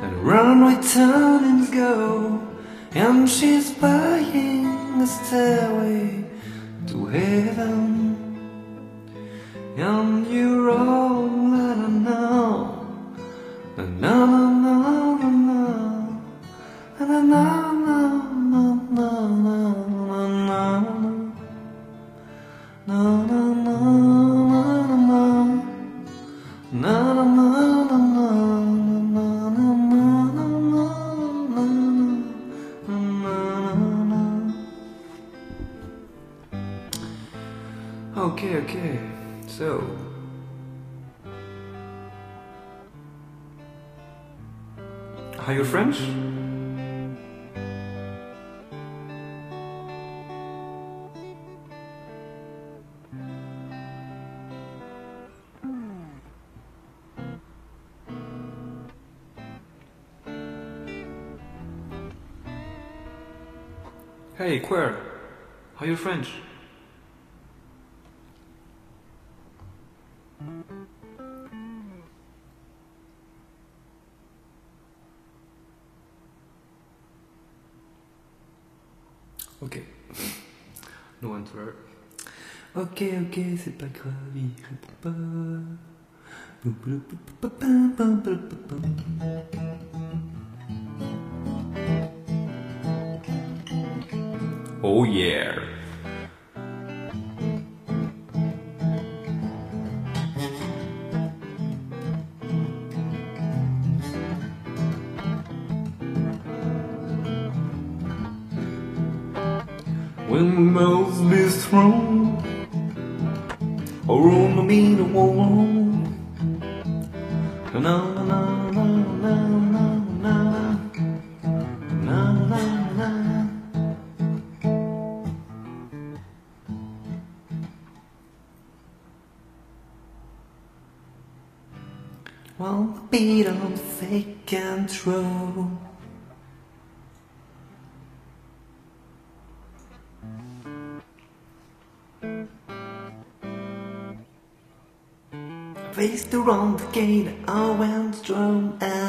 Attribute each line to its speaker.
Speaker 1: and run, return and go, and she's buying a stairway to heaven, and you're all that I know. Na na na na na na na na na Okay, so are you French? Hey, queer, are you French? Ok. No answer. Ok, c'est pas grave, il répond pas. Oh yeah. When we must be strong, or on me the wall. Na na na na na na na na na. Well, beat on fake and true. Faced around the gate, I went strong and